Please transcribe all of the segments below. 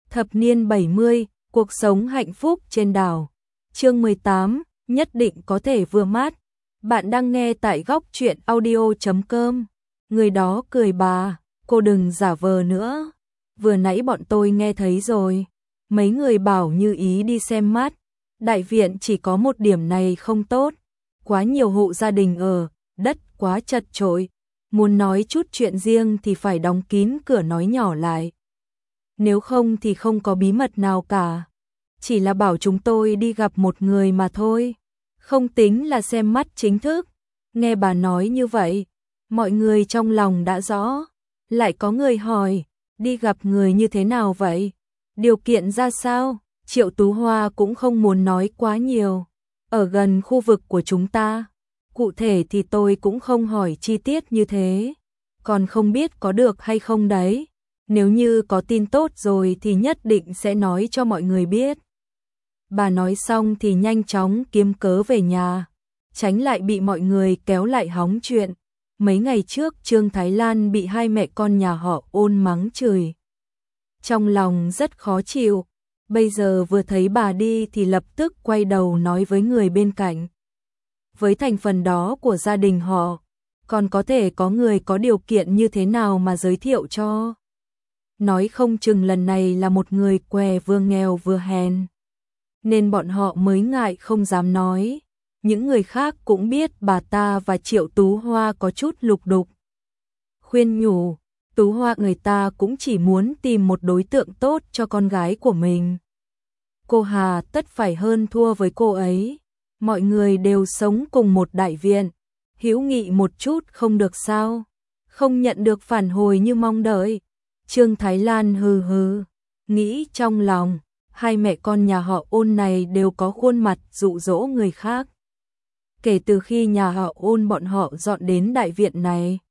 Thập niên 70, cuộc sống hạnh phúc trên đảo. Chương 18, nhất định có thể vừa mát. Bạn đang nghe tại góc truyện audio.com. Người đó cười bà, cô đừng giả vờ nữa. Vừa nãy bọn tôi nghe thấy rồi. Mấy người bảo Như Ý đi xem mát. Đại viện chỉ có một điểm này không tốt. Quá nhiều hộ gia đình ở, đất quá chật chội. Muốn nói chút chuyện riêng thì phải đóng kín cửa nói nhỏ lại. Nếu không thì không có bí mật nào cả. Chỉ là bảo chúng tôi đi gặp một người mà thôi. Không tính là xem mắt chính thức. Nghe bà nói như vậy, mọi người trong lòng đã rõ. Lại có người hỏi, đi gặp người như thế nào vậy? Điều kiện ra sao? Triệu Tú Hoa cũng không muốn nói quá nhiều. Ở gần khu vực của chúng ta. Cụ thể thì tôi cũng không hỏi chi tiết như thế. Còn không biết có được hay không đấy. Nếu như có tin tốt rồi thì nhất định sẽ nói cho mọi người biết. Bà nói xong thì nhanh chóng kiếm cớ về nhà, tránh lại bị mọi người kéo lại hóng chuyện. Mấy ngày trước Trương Thái Lan bị hai mẹ con nhà họ Ôn mắng chửi. Trong lòng rất khó chịu, bây giờ vừa thấy bà đi thì lập tức quay đầu nói với người bên cạnh. Với thành phần đó của gia đình họ, còn có thể có người có điều kiện như thế nào mà giới thiệu cho. Nói không chừng lần này là một người què vừa nghèo vừa hèn. Nên bọn họ mới ngại không dám nói. Những người khác cũng biết bà ta và Triệu Tú Hoa có chút lục đục. Khuyên nhủ, Tú Hoa người ta cũng chỉ muốn tìm một đối tượng tốt cho con gái của mình. Cô Hà tất phải hơn thua với cô ấy. Mọi người đều sống cùng một đại viện. Hữu nghị một chút không được sao? Không nhận được phản hồi như mong đợi. Trương Thái Lan hừ hừ, nghĩ trong lòng, hai mẹ con nhà họ Ôn này đều có khuôn mặt dụ dỗ người khác. Kể từ khi nhà họ Ôn bọn họ dọn đến đại viện này,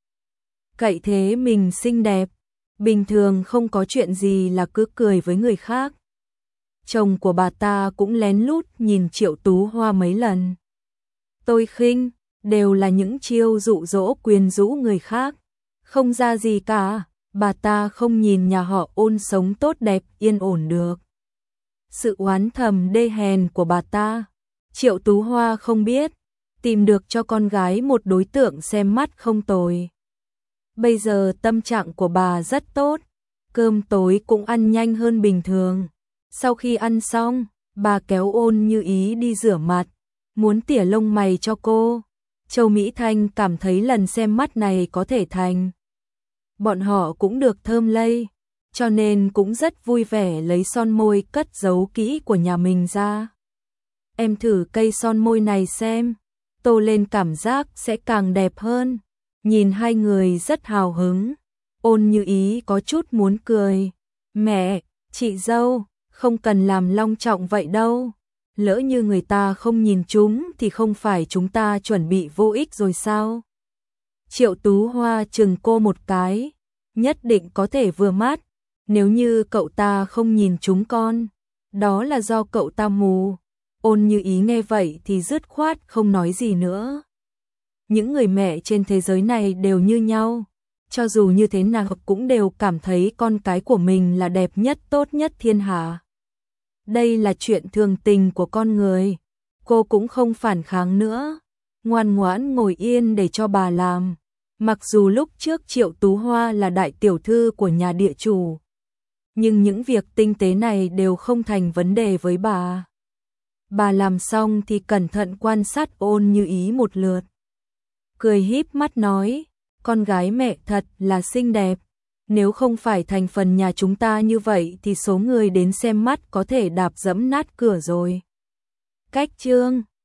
cậy thế mình xinh đẹp, bình thường không có chuyện gì là cứ cười với người khác. Chồng của bà ta cũng lén lút nhìn Triệu Tú Hoa mấy lần. Tôi khinh, đều là những chiêu dụ dỗ quyến rũ người khác, không ra gì cả. Bà ta không nhìn nhà họ Ôn sống tốt đẹp yên ổn được. Sự oán thầm đê hèn của bà ta, Triệu Tú Hoa không biết, tìm được cho con gái một đối tượng xem mắt không tồi. Bây giờ tâm trạng của bà rất tốt, cơm tối cũng ăn nhanh hơn bình thường. Sau khi ăn xong, bà kéo Ôn Như Ý đi rửa mặt, muốn tỉa lông mày cho cô. Châu Mỹ Thanh cảm thấy lần xem mắt này có thể thành. Bọn họ cũng được thơm lây, cho nên cũng rất vui vẻ lấy son môi cất giấu kỹ của nhà mình ra. Em thử cây son môi này xem, tô lên cảm giác sẽ càng đẹp hơn. Nhìn hai người rất hào hứng, Ôn Như Ý có chút muốn cười. Mẹ, chị dâu, không cần làm long trọng vậy đâu. Lỡ như người ta không nhìn chúng thì không phải chúng ta chuẩn bị vô ích rồi sao? Triệu Tú Hoa chừng cô một cái, nhất định có thể vừa mát. Nếu như cậu ta không nhìn chúng con, đó là do cậu ta mù. Ôn Như Ý nghe vậy thì dứt khoát không nói gì nữa. Những người mẹ trên thế giới này đều như nhau, cho dù như thế nào cũng đều cảm thấy con cái của mình là đẹp nhất tốt nhất thiên hạ. Đây là chuyện thường tình của con người. Cô cũng không phản kháng nữa, ngoan ngoãn ngồi yên để cho bà làm. Mặc dù lúc trước Triệu Tú Hoa là đại tiểu thư của nhà địa chủ, nhưng những việc tinh tế này đều không thành vấn đề với bà. Bà làm xong thì cẩn thận quan sát Ôn Như Ý một lượt. Cười híp mắt nói, con gái mẹ thật là xinh đẹp. Nếu không phải thành phần nhà chúng ta như vậy thì số người đến xem mắt có thể đạp dẫm nát cửa rồi. Cách chương